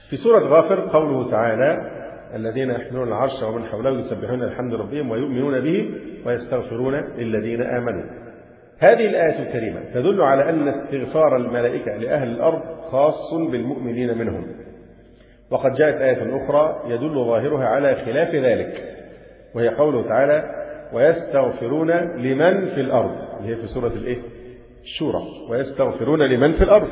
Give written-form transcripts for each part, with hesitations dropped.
في سورة غافر قوله تعالى: الذين يحملون العرش ومن حوله يسبحون الحمد ربهم ويؤمنون به ويستغفرون للذين آمنوا. هذه الآية الكريمة تدل على أن استغفار الملائكة لأهل الأرض خاص بالمؤمنين منهم. وقد جاءت آية أخرى يدل ظاهرها على خلاف ذلك، وهي قوله تعالى: ويستغفرون لمن في الأرض، اللي هي في سورة الشورى. ويستغفرون لمن في الأرض،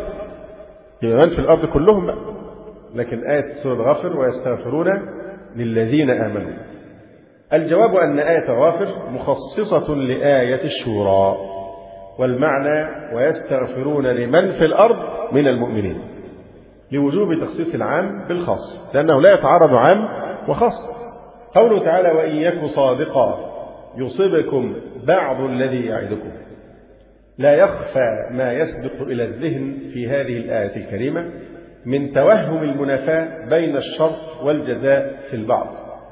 لمن في الأرض كلهم بقى. لكن آية سورة غافر ويستغفرون للذين آمنوا. الجواب أن آية غافر مخصصة لآية الشورى، والمعنى ويستغفرون لمن في الأرض من المؤمنين، لوجوب تخصيص العام بالخاص، لأنه لا يتعارض عام وخاص. قوله تعالى: وإن يك صادقا يصبكم بعض الذي يعدكم. لا يخفى ما يسبق إلى الذهن في هذه الآية الكريمة من توهم المنافاة بين الشرط والجزاء في البعض،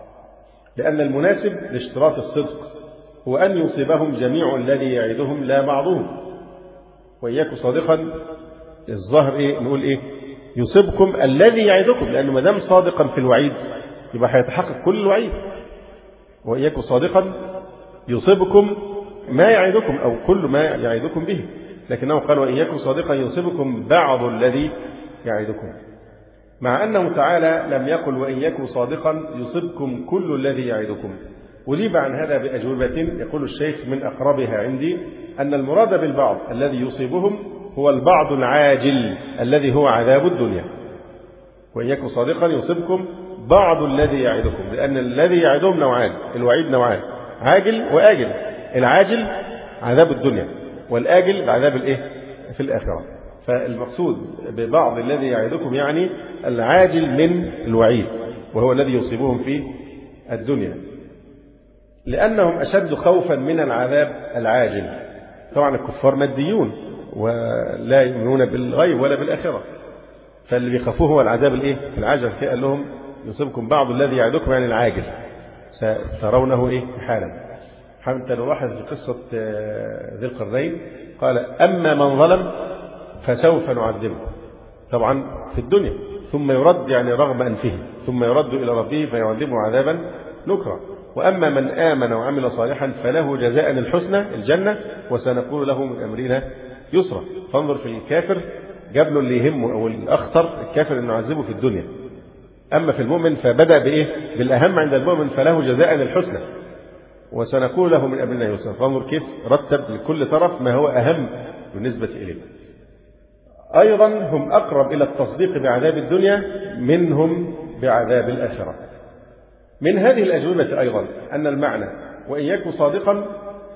لأن المناسب لاشتراط الصدق هو أن يصيبهم جميع الذي يعدهم لا بعضهم. وإن يك صادقا الظاهر نقول يصيبكم الذي يعدكم، لأنه ما دام صادقا في الوعيد يبقى هيتحقق كل الوعيد. وإن يك صادقا يصيبكم ما يعدكم أو كل ما يعدكم به، لكنه قال: وإن يك صادقا يصيبكم بعض الذي يعدكم، مع أنه تعالى لم يقل وإن يك صادقا يصيبكم كل الذي يعدكم. أجيب عن هذا بأجوبة يقول الشيخ من أقربها عندي أن المراد بالبعض الذي يصيبهم هو البعض العاجل الذي هو عذاب الدنيا. وإن يك صادقا يصيبكم بعض الذي يعدكم، لأن الذي يعدهم نوعان، الوعيد نوعان: عاجل وآجل. العاجل عذاب الدنيا، والآجل عذاب في الآخرة. فالمقصود ببعض الذي يعدكم يعني العاجل من الوعيد، وهو الذي يصيبهم في الدنيا، لأنهم أشد خوفا من العذاب العاجل. طبعا الكفار ماديون ولا يؤمنون بالغيب ولا بالآخرة، فاللي بيخافوه هو العذاب العاجل. قال لهم يصيبكم بعض الذي يعدكم يعني العاجل، سترونه حالا. حتى نلاحظ في قصة ذي القرنين قال: أما من ظلم فسوف نعذبه، طبعا في الدنيا، ثم يرد يعني رغم أنفه، ثم يرد إلى ربه فيعذبه عذابا نكرا. وأما من آمن وعمل صالحا فله جزاء الحسنى الجنة وسنقول له من أمرنا يسرا. فانظر في الكافر جاب له اللي يهمه أو الأخطر، الكافر أنه يعذبه في الدنيا. أما في المؤمن فبدأ بالأهم عند المؤمن: فله جزاء الحسنى وسنقول له من أمرنا يسرا. فانظر كيف رتب لكل طرف ما هو أهم بالنسبة إليه. أيضا هم أقرب إلى التصديق بعذاب الدنيا منهم بعذاب الآخرة. من هذه الأجوبة أيضا أن المعنى وإن يك صادقا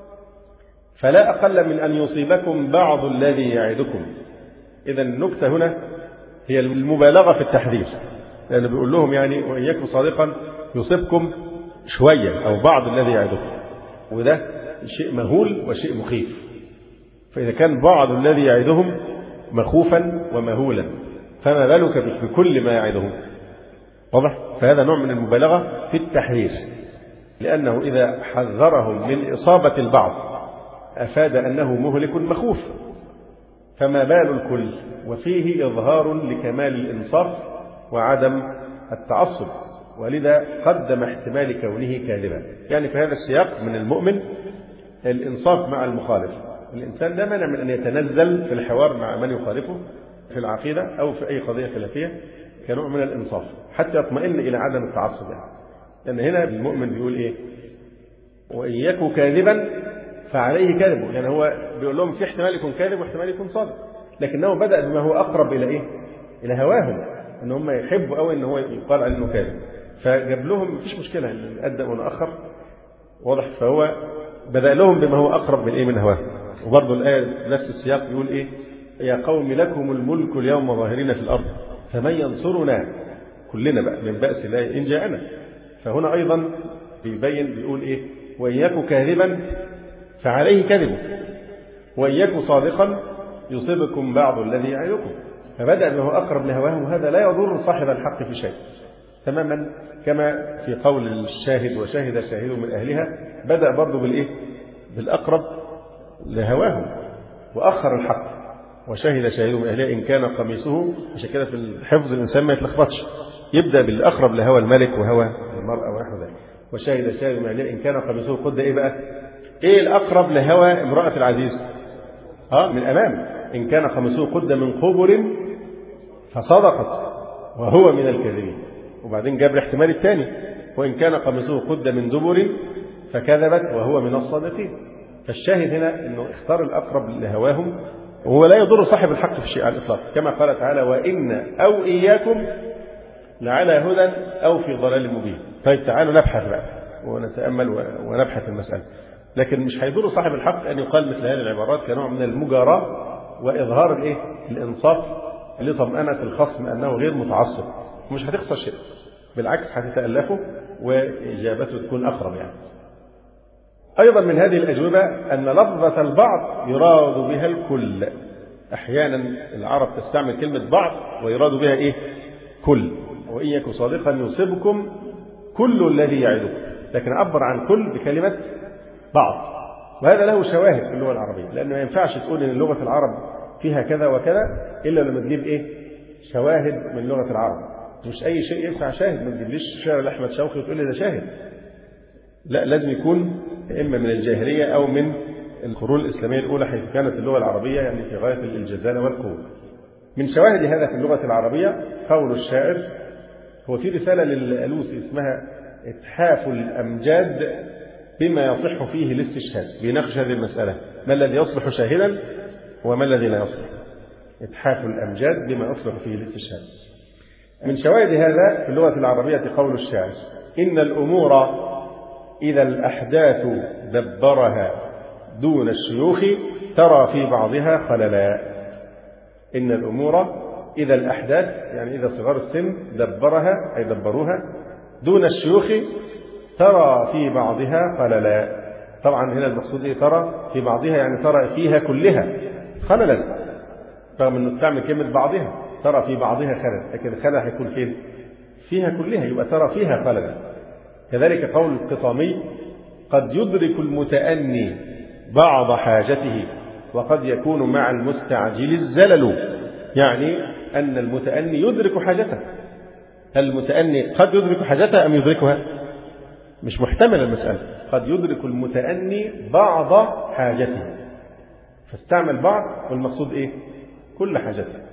فلا أقل من أن يصيبكم بعض الذي يعدكم. إذا النكتة هنا هي المبالغة في التحذير، لأنه بيقول لهم يعني وإن يك صادقا يصيبكم شوية أو بعض الذي يعدكم، وده شيء مهول وشيء مخيف. فإذا كان بعض الذي يعدهم مخوفا ومهولا، فما بالك بكل ما يعدهم؟ واضح؟ فهذا نوع من المبالغة في التحذير، لأنه إذا حذرهم من إصابة البعض أفاد أنه مهلك مخوف، فما بال الكل؟ وفيه إظهار لكمال الإنصاف وعدم التعصب، ولذا قدم احتمال كونه كاذبا. يعني في هذا السياق من المؤمن الإنصاف مع المخالف. الإنسان لا مانع من أن يتنزل في الحوار مع من يخالفه في العقيدة أو في أي قضية خلافية كنوع من الإنصاف حتى يطمئن إلى عدم التعصب. لأن هنا المؤمن بيقول وإن يكن كاذبا فعليه كذبه. يعني هو بيقول لهم في احتمال يكون كاذب واحتمال يكون صادق، لكنه بدأ بما هو أقرب إلى إلى هواهم، إن هم يحبوا أو إن هو يقال عنه كاذب، فجاب لهم مفيش مشكلة إن نقدم ونأخر. واضح؟ فهو بدأ لهم بما هو أقرب من هواهم. وبرضه الآية نفس السياق يقول يا قوم لكم الملك اليوم ظاهرين في الأرض فمن ينصرنا، كلنا بقى من بأس الله إن جاءنا. فهنا أيضا بيقول وإن يك كاذبا فعليه كذبه وإن يك صادقا يصيبكم بعض الذي يعدكم. فبدأ بما هو أقرب لهواهم، وهذا لا يضر صاحب الحق في شيء، تماما كما في قول الشاهد وشاهد شاهد من أهلها. بدأ برضه بالأقرب لهواهم وأخر الحق، وشهد شاهد من أهلها إن كان قميصه. عشان كده في الحفظ الإنسان ما يتلخبطش، يبدأ بالأقرب لهوى الملك وهوى المرأة ونحو ذلك. وشهد شاهد من أهلها إن كان قميصه قد إيه بقى؟ إيه الأقرب لهوى امرأة العزيز؟ من أمام. إن كان قميصه قد من قبل فصدقت وهو من الكاذبين. وبعدين جاب الاحتمال الثاني، وإن كان قميصه قد من دبر فكذبت وهو من الصادقين. فالشاهد هنا أنه اختار الأقرب لهواهم، وهو لا يضر صاحب الحق في الشيء على الإطلاق، كما قال تعالى وإن أو إياكم لعلى هدى أو في ضلال مبين. طيب تعالوا نبحث بقى ونتأمل ونبحث المسألة. لكن مش هيضر صاحب الحق أن يقال مثل هذه العبارات كنوع من المجاراة وإظهار الإنصاف لطمأنة الخصم أنه غير متعصب. مش هتخسر شيء، بالعكس هتتألفه وإجابته تكون أقرب يعني. أيضا من هذه الأجوبة أن لفظة البعض يراد بها الكل. أحيانا العرب تستعمل كلمة بعض ويراد بها إيه؟ كل. وإن يكن صادقا يصبكم كل الذي يعدكم، لكن عبر عن كل بكلمة بعض. وهذا له شواهد في اللغة العربية، لأنه ما ينفعش تقول إن لغة العرب فيها كذا وكذا إلا لما تجيب إيه؟ شواهد من لغة العرب. مش أي شيء ينفع شاهد، ما تجيبليش شعر لأحمد شوقي وتقول لي ده شاهد. لا، لازم يكون إما من الجاهلية أو من القرون الإسلامية الأولى، حيث كانت اللغة العربية يعني في غاية الجزالة والقوة. من شواهد هذا في اللغة العربية قول الشاعر. هو في رسالة للألوسي اسمها إتحاف الأمجاد بما يصح فيه الاستشهاد، بيناقش هذه المسألة، ما الذي يصلح شاهدا وما الذي لا يصلح. إتحاف الأمجاد بما يصلح فيه الاستشهاد. من شواهد هذا في اللغة العربية قول الشاعر إن الأمور إذا الأحداث دبرها دون الشيوخ ترى في بعضها خللا. إن الأمور إذا الأحداث يعني إذا صغار السن دبرها أي دبروها دون الشيوخ ترى في بعضها خللا. طبعا هنا المقصود إيه؟ ترى في بعضها يعني ترى فيها كلها خللا، رغم أنه استعمل كلمة بعضها، ترى في بعضها خلل، لكن الخلل هيكون فين؟ فيها كلها، يبقى ترى فيها خللا. كذلك قول القطامي قد يدرك المتأني بعض حاجته وقد يكون مع المستعجل الزلل، يعني أن المتأني يدرك حاجته. المتأني قد يدرك حاجته أم يدركها؟ مش محتمل المسألة. قد يدرك المتأني بعض حاجته، فاستعمل بعض والمقصود إيه؟ كل حاجته.